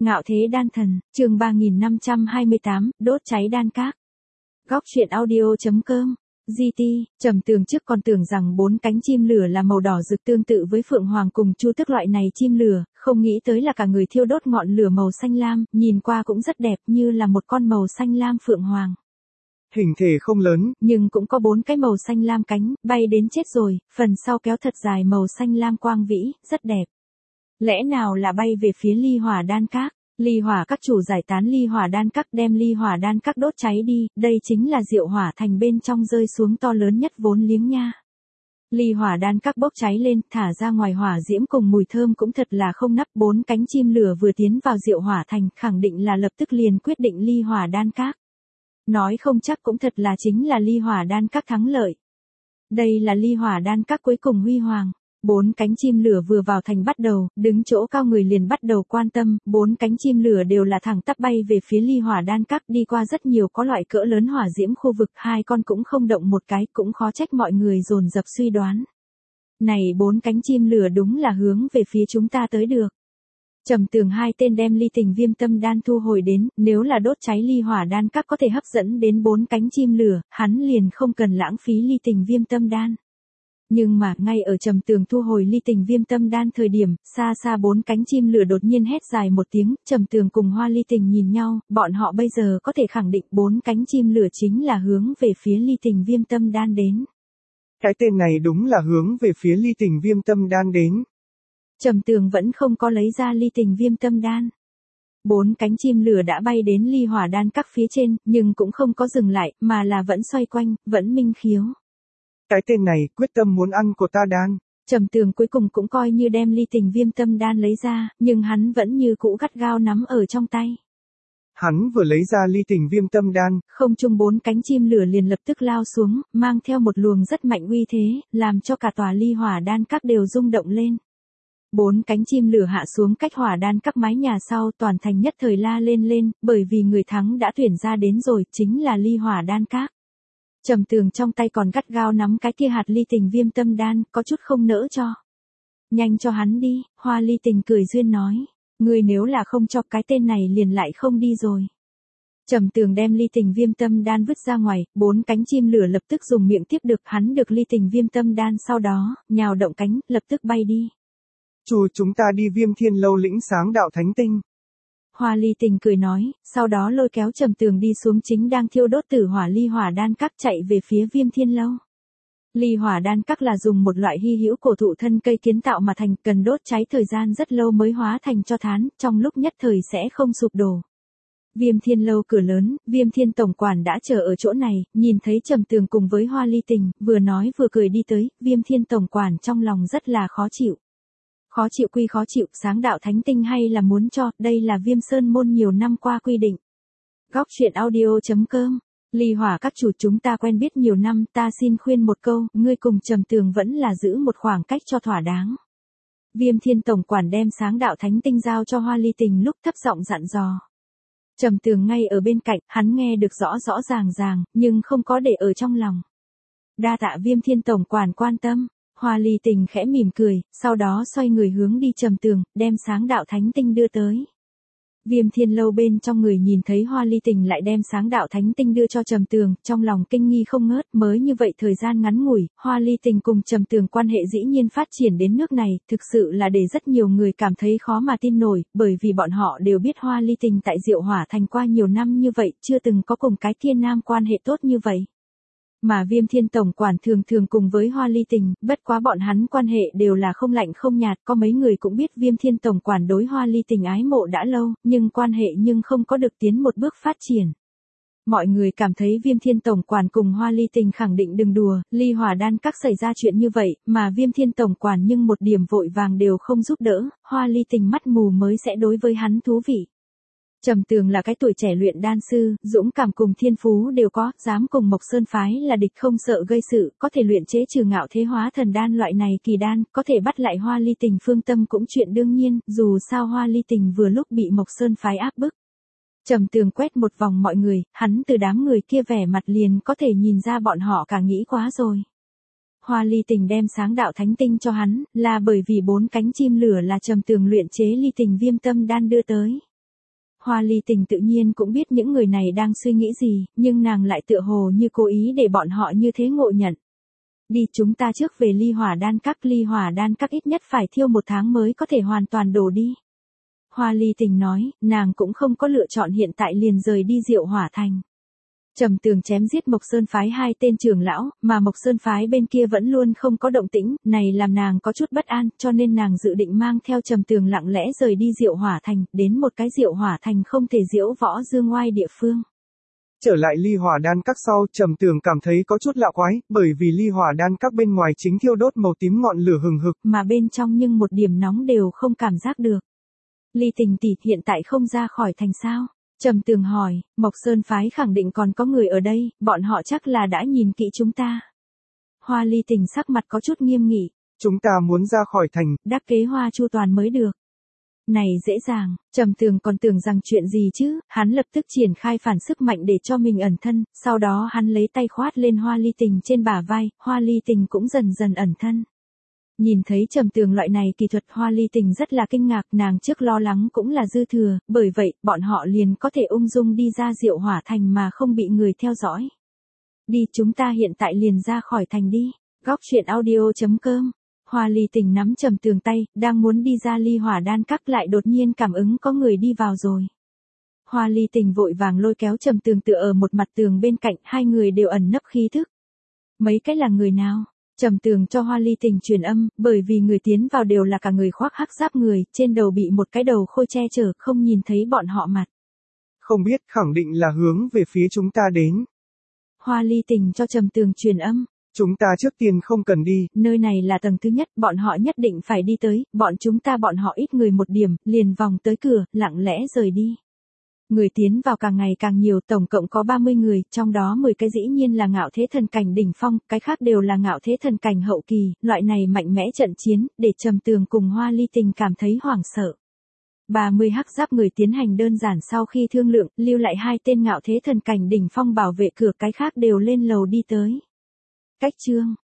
Ngạo thế đan thần, chương 3528, đốt cháy đan các. Góc truyện audio.com. GT, Trầm Tường trước còn tưởng rằng 4 cánh chim lửa là màu đỏ rực tương tự với phượng hoàng cùng chu tước loại này chim lửa, không nghĩ tới là cả người thiêu đốt ngọn lửa màu xanh lam, nhìn qua cũng rất đẹp như là một con màu xanh lam phượng hoàng. Hình thể không lớn, nhưng cũng có 4 cái màu xanh lam cánh, bay đến chết rồi, phần sau kéo thật dài màu xanh lam quang vĩ, rất đẹp. Lẽ nào là bay về phía ly hỏa đan các? Ly hỏa các chủ giải tán ly hỏa đan các, đem ly hỏa đan các đốt cháy đi, đây chính là diệu hỏa thành bên trong rơi xuống to lớn nhất vốn liếng nha. Ly hỏa đan các bốc cháy lên, thả ra ngoài hỏa diễm cùng mùi thơm cũng thật là không nắp. 4 cánh chim lửa vừa tiến vào diệu hỏa thành, khẳng định là lập tức liền quyết định ly hỏa đan các. Nói không chắc cũng thật là chính là ly hỏa đan các thắng lợi. Đây là ly hỏa đan các cuối cùng huy hoàng. 4 cánh chim lửa vừa vào thành bắt đầu, đứng chỗ cao người liền bắt đầu quan tâm, 4 cánh chim lửa đều là thẳng tắp bay về phía ly hỏa đan các, đi qua rất nhiều có loại cỡ lớn hỏa diễm khu vực, 2 con cũng không động một cái, cũng khó trách mọi người dồn dập suy đoán. Này 4 cánh chim lửa đúng là hướng về phía chúng ta tới được. Trầm Tường 2 tên đem ly tình viêm tâm đan thu hồi đến, nếu là đốt cháy ly hỏa đan các có thể hấp dẫn đến 4 cánh chim lửa, hắn liền không cần lãng phí ly tình viêm tâm đan. Nhưng mà, ngay ở Trầm Tường thu hồi ly tình viêm tâm đan thời điểm, xa xa 4 cánh chim lửa đột nhiên hét dài một tiếng, Trầm Tường cùng Hoa Ly Tình nhìn nhau, bọn họ bây giờ có thể khẳng định 4 cánh chim lửa chính là hướng về phía ly tình viêm tâm đan đến. Cái tên này đúng là hướng về phía ly tình viêm tâm đan đến. Trầm Tường vẫn không có lấy ra ly tình viêm tâm đan. 4 cánh chim lửa đã bay đến ly hỏa đan các phía trên, nhưng cũng không có dừng lại, mà là vẫn xoay quanh, vẫn minh khiếu. Cái tên này quyết tâm muốn ăn của ta đan. Trầm Tường cuối cùng cũng coi như đem ly tình viêm tâm đan lấy ra, nhưng hắn vẫn như cũ gắt gao nắm ở trong tay. Hắn vừa lấy ra ly tình viêm tâm đan, không trung 4 cánh chim lửa liền lập tức lao xuống, mang theo một luồng rất mạnh uy thế, làm cho cả tòa ly hỏa đan các đều rung động lên. 4 cánh chim lửa hạ xuống cách hỏa đan các mái nhà sau, toàn thành nhất thời la lên, bởi vì người thắng đã tuyển ra đến rồi, chính là ly hỏa đan các. Trầm Tường trong tay còn gắt gao nắm cái kia hạt ly tình viêm tâm đan, có chút không nỡ cho. Nhanh cho hắn đi, Hoa Ly Tình cười duyên nói. Ngươi nếu là không cho cái tên này liền lại không đi rồi. Trầm Tường đem ly tình viêm tâm đan vứt ra ngoài, 4 cánh chim lửa lập tức dùng miệng tiếp được, hắn được ly tình viêm tâm đan sau đó, nhào động cánh, lập tức bay đi. Chúng ta đi Viêm Thiên Lâu lĩnh sáng đạo thánh tinh. Hoa Ly Tình cười nói, sau đó lôi kéo Trầm Tường đi xuống chính đang thiêu đốt tử hỏa ly hỏa đan các, chạy về phía Viêm Thiên Lâu. Ly hỏa đan các là dùng một loại hy hữu cổ thụ thân cây kiến tạo mà thành, cần đốt cháy thời gian rất lâu mới hóa thành tro than, trong lúc nhất thời sẽ không sụp đổ. Viêm Thiên Lâu cửa lớn, Viêm Thiên tổng quản đã chờ ở chỗ này, nhìn thấy Trầm Tường cùng với Hoa Ly Tình, vừa nói vừa cười đi tới, Viêm Thiên tổng quản trong lòng rất là khó chịu. Khó chịu quy khó chịu, sáng đạo thánh tinh hay là muốn cho, đây là Viêm Sơn môn nhiều năm qua quy định. Góc truyện audio.com. Ly hỏa các chủ chúng ta quen biết nhiều năm, ta xin khuyên một câu, ngươi cùng Trầm Tường vẫn là giữ một khoảng cách cho thỏa đáng. Viêm Thiên tổng quản đem sáng đạo thánh tinh giao cho Hoa Ly Tình lúc thấp giọng dặn dò. Trầm Tường ngay ở bên cạnh, hắn nghe được rõ rõ ràng, nhưng không có để ở trong lòng. Đa tạ Viêm Thiên tổng quản quan tâm. Hoa Ly Tình khẽ mỉm cười, sau đó xoay người hướng đi Trầm Tường, đem sáng đạo thánh tinh đưa tới. Viêm Thiên Lâu bên trong người nhìn thấy Hoa Ly Tình lại đem sáng đạo thánh tinh đưa cho Trầm Tường, trong lòng kinh nghi không ngớt, mới như vậy thời gian ngắn ngủi, Hoa Ly Tình cùng Trầm Tường quan hệ dĩ nhiên phát triển đến nước này, thực sự là để rất nhiều người cảm thấy khó mà tin nổi, bởi vì bọn họ đều biết Hoa Ly Tình tại Diệu Hỏa thành qua nhiều năm như vậy, chưa từng có cùng cái Thiên Nam quan hệ tốt như vậy. Mà Viêm Thiên tổng quản thường cùng với Hoa Ly Tình, bất quá bọn hắn quan hệ đều là không lạnh không nhạt, có mấy người cũng biết Viêm Thiên tổng quản đối Hoa Ly Tình ái mộ đã lâu, nhưng quan hệ không có được tiến một bước phát triển. Mọi người cảm thấy Viêm Thiên tổng quản cùng Hoa Ly Tình khẳng định đừng đùa, ly hỏa đan các xảy ra chuyện như vậy, mà Viêm Thiên tổng quản nhưng một điểm vội vàng đều không giúp đỡ, Hoa Ly Tình mắt mù mới sẽ đối với hắn thú vị. Trầm Tường là cái tuổi trẻ luyện đan sư, dũng cảm cùng thiên phú đều có, dám cùng Mộc Sơn phái là địch không sợ gây sự, có thể luyện chế trừ ngạo thế hóa thần đan loại này kỳ đan, có thể bắt lại Hoa Ly Tình phương tâm cũng chuyện đương nhiên, dù sao Hoa Ly Tình vừa lúc bị Mộc Sơn phái áp bức. Trầm Tường quét một vòng mọi người, hắn từ đám người kia vẻ mặt liền có thể nhìn ra bọn họ cả nghĩ quá rồi. Hoa Ly Tình đem sáng đạo thánh tinh cho hắn, là bởi vì 4 cánh chim lửa là Trầm Tường luyện chế ly tình viêm tâm đan đưa tới. Hoa Ly Tình tự nhiên cũng biết những người này đang suy nghĩ gì, nhưng nàng lại tựa hồ như cố ý để bọn họ như thế ngộ nhận. Đi, chúng ta trước về ly hỏa đan các ít nhất phải thiêu 1 tháng mới có thể hoàn toàn đổ đi. Hoa Ly Tình nói, nàng cũng không có lựa chọn hiện tại liền rời đi Diệu Hỏa Thành. Trầm Tường chém giết Mộc Sơn phái 2 tên trưởng lão, mà Mộc Sơn phái bên kia vẫn luôn không có động tĩnh, này làm nàng có chút bất an, cho nên nàng dự định mang theo Trầm Tường lặng lẽ rời đi Diệu Hỏa Thành, đến một cái Diệu Hỏa Thành không thể diễu võ dương oai địa phương. Trở lại ly hỏa đan các sau, Trầm Tường cảm thấy có chút lạ quái, bởi vì ly hỏa đan các bên ngoài chính thiêu đốt màu tím ngọn lửa hừng hực, mà bên trong nhưng một điểm nóng đều không cảm giác được. Ly Tình tỷ hiện tại không ra khỏi thành sao? Trầm Tường hỏi, Mộc Sơn phái khẳng định còn có người ở đây, bọn họ chắc là đã nhìn kỹ chúng ta. Hoa Ly Tình sắc mặt có chút nghiêm nghị. Chúng ta muốn ra khỏi thành, đắc kế Hoa chu toàn mới được. Này dễ dàng, Trầm Tường còn tưởng rằng chuyện gì chứ, hắn lập tức triển khai phản sức mạnh để cho mình ẩn thân, sau đó hắn lấy tay khoát lên Hoa Ly Tình trên bả vai, Hoa Ly Tình cũng dần dần ẩn thân. Nhìn thấy Trầm Tường loại này kỳ thuật, Hoa Ly Tình rất là kinh ngạc, nàng trước lo lắng cũng là dư thừa, bởi vậy, bọn họ liền có thể ung dung đi ra Diệu Hỏa Thành mà không bị người theo dõi. Đi, chúng ta hiện tại liền ra khỏi thành đi. Góc truyện audio.com. Hoa Ly Tình nắm Trầm Tường tay, đang muốn đi ra ly hỏa đan các lại đột nhiên cảm ứng có người đi vào rồi. Hoa Ly Tình vội vàng lôi kéo Trầm Tường tựa ở một mặt tường bên cạnh, hai người đều ẩn nấp khí thức. Mấy cái là người nào? Trầm Tường cho Hoa Ly Tình truyền âm, bởi vì người tiến vào đều là cả người khoác hắc giáp người, trên đầu bị một cái đầu khôi che chở, không nhìn thấy bọn họ mặt. Không biết, khẳng định là hướng về phía chúng ta đến. Hoa Ly Tình cho Trầm Tường truyền âm. Chúng ta trước tiên không cần đi. Nơi này là tầng thứ nhất, bọn họ nhất định phải đi tới, bọn họ ít người một điểm, liền vòng tới cửa, lặng lẽ rời đi. Người tiến vào càng ngày càng nhiều, tổng cộng có 30 người, trong đó 10 cái dĩ nhiên là ngạo thế thần cảnh đỉnh phong, cái khác đều là ngạo thế thần cảnh hậu kỳ, loại này mạnh mẽ trận chiến, để Trầm Tường cùng Hoa Ly Tình cảm thấy hoảng sợ. 30 hắc giáp người tiến hành đơn giản sau khi thương lượng, lưu lại 2 tên ngạo thế thần cảnh đỉnh phong bảo vệ cửa, cái khác đều lên lầu đi tới. Cách chương